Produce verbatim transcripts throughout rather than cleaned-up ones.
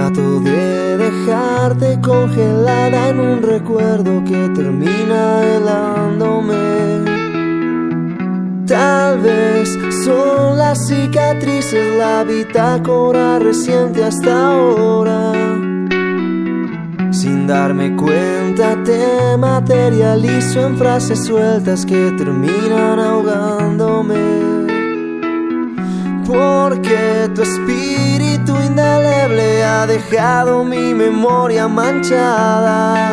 Trato de dejarte congelada en un recuerdo que termina helándome. Tal vez son las cicatrices, la bitácora reciente hasta ahora. Sin darme cuenta te materializo en frases sueltas que terminan ahogándome. Porque tu espíritu indeleble ha dejado mi memoria manchada.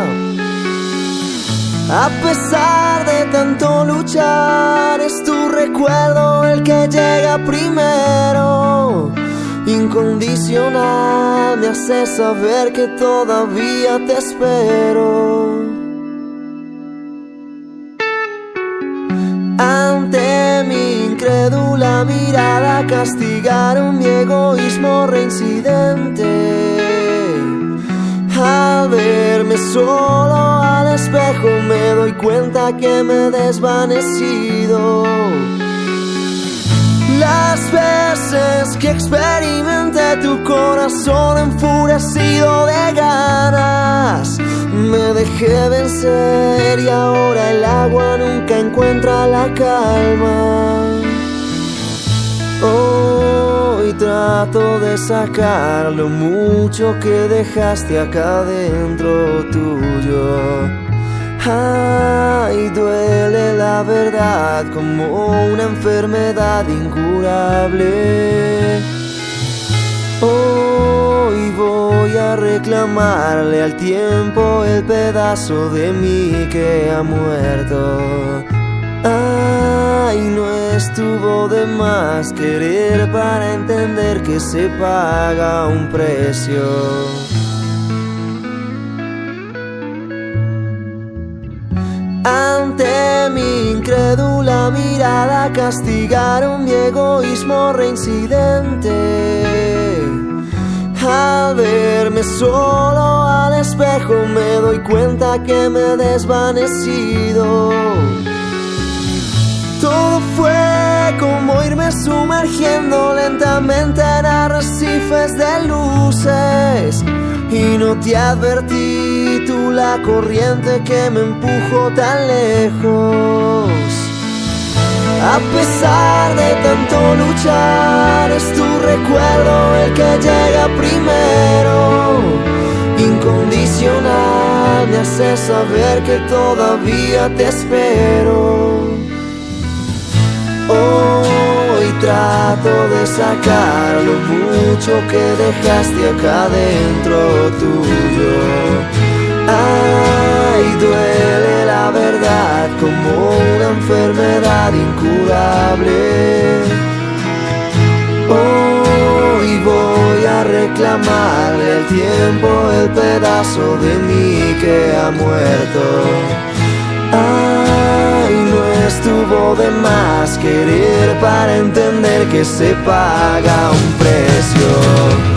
A pesar de tanto luchar, es tu recuerdo el que llega primero. Incondicional, me hace saber que todavía te espero. Ante mi incrédula mirada castigaron mi egoísmo reincidente. Al verme solo al espejo me doy cuenta que me he desvanecido. Las veces que experimenté tu corazón enfurecido de ganas, me dejé vencer y ahora el agua nunca encuentra la calma. Hoy trato de sacar lo mucho que dejaste acá dentro tuyo. Ay, duele la verdad como una enfermedad incurable. Hoy voy a reclamarle al tiempo el pedazo de mí que ha muerto. Ay, no estuvo de más querer para entender que se paga un precio. Ante mi incrédula mirada castigaron mi egoísmo reincidente. Al verme solo al espejo me doy cuenta que me he desvanecido. Todo fue como irme sumergiendo lentamente en arrecifes de luces. Y no te advertí, tú la corriente que me empujó tan lejos. A pesar de tanto luchar, es tu recuerdo el que llega primero. Incondicional, me hace saber que todavía te espero. Hoy trato de sacar lo mucho que dejaste acá dentro tuyo. Ay, duele la verdad como una enfermedad incurable. Hoy voy a reclamarle al tiempo el pedazo de mí que ha muerto. Ay, no estuvo de más querer para entender que se paga un precio.